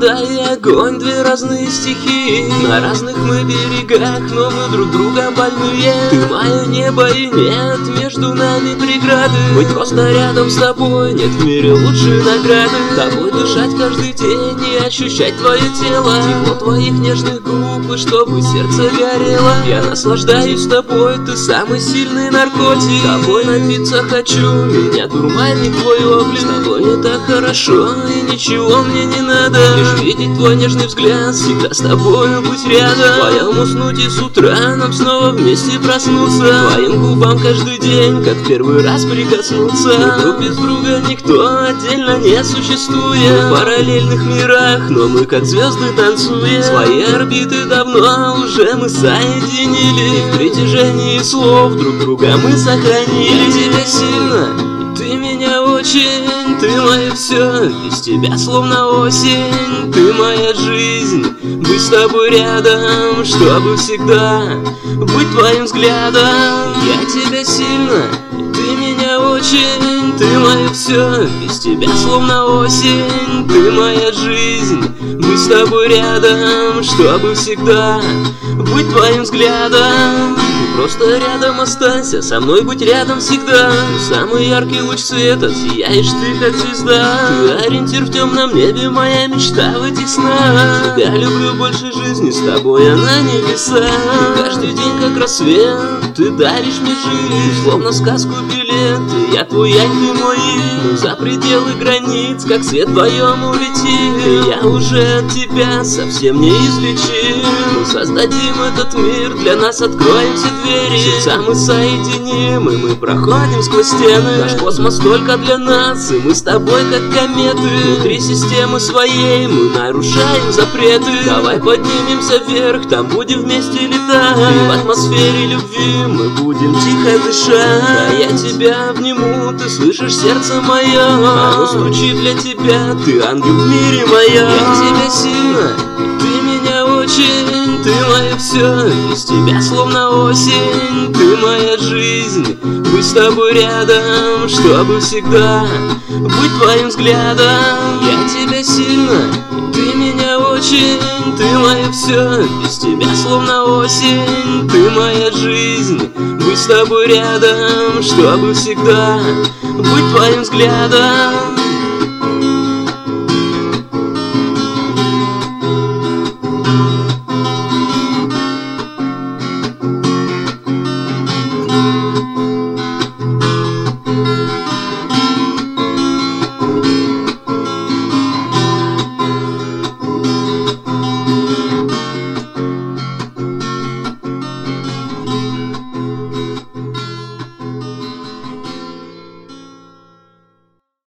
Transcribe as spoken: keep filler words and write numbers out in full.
вода и огонь, две разные стихии. На разных мы берегах, но мы друг друга больные. Ты мое небо и нет между нами преграды. Быть просто рядом с тобой, нет в мире лучшей награды. Тобой дышать каждый день и ощущать твое тело, тепло твоих нежных губ, и чтобы сердце горело. Я наслаждаюсь тобой, ты самый сильный наркотик. Тобой напиться хочу, меня дурманит твой облик. С тобой мне так хорошо, и ничего мне не надо. Лишь видеть твой нежный взгляд, всегда с тобой быть рядом. Вдвоем уснуть и с утра нам снова вместе проснуться. Твоим губам каждый день, как в первый раз прикоснуться. Друг без друга никто отдельно не существует. Мы в параллельных мирах, но мы как звезды танцуем. Свои орбиты давно уже мы соединили. И в притяжении слов друг друга мы сохранили. Я тебя сильно, и ты меня очень. Ты мое все, без тебя словно осень. Ты моя жизнь, быть с тобой рядом, чтобы всегда быть твоим взглядом. Я тебя сильно, и ты меня очень. Ты мое все, без тебя словно осень. Ты моя жизнь, быть с тобой рядом, чтобы всегда быть твоим взглядом. Просто рядом останься, со мной будь рядом всегда. Ты самый яркий луч света, сияешь ты как звезда. Ты ориентир в темном небе, моя мечта в этих снах. Тебя люблю больше жизни, с тобой я на небесах. Ты каждый день как рассвет, ты даришь мне жизнь, словно сказку билет. И я твой, я ты мой. Мы за пределы границ, как свет вдвоем улетим. И я уже от тебя совсем не излечим. Мы создадим этот мир, для нас откроем все двери. Сердца мы соединим, и мы проходим сквозь стены. Наш космос только для нас, и мы с тобой как кометы. Внутри системы своей мы нарушаем запреты. Давай поднимемся вверх, там будем вместе летать. И в атмосфере любви мы будем тихо дышать. А я тебя обниму, ты слышишь сердце мое. Оно стучит для тебя, ты ангел в мире моя. Я тебя сильно, ты меня очень. Ты мое все, без тебя словно осень. Ты моя жизнь, быть с тобой рядом, чтобы всегда быть твоим взглядом. Я тебя сильно, ты меня очень. Ты мое все, без тебя словно осень. Ты моя жизнь, быть с тобой рядом, чтобы всегда быть твоим взглядом.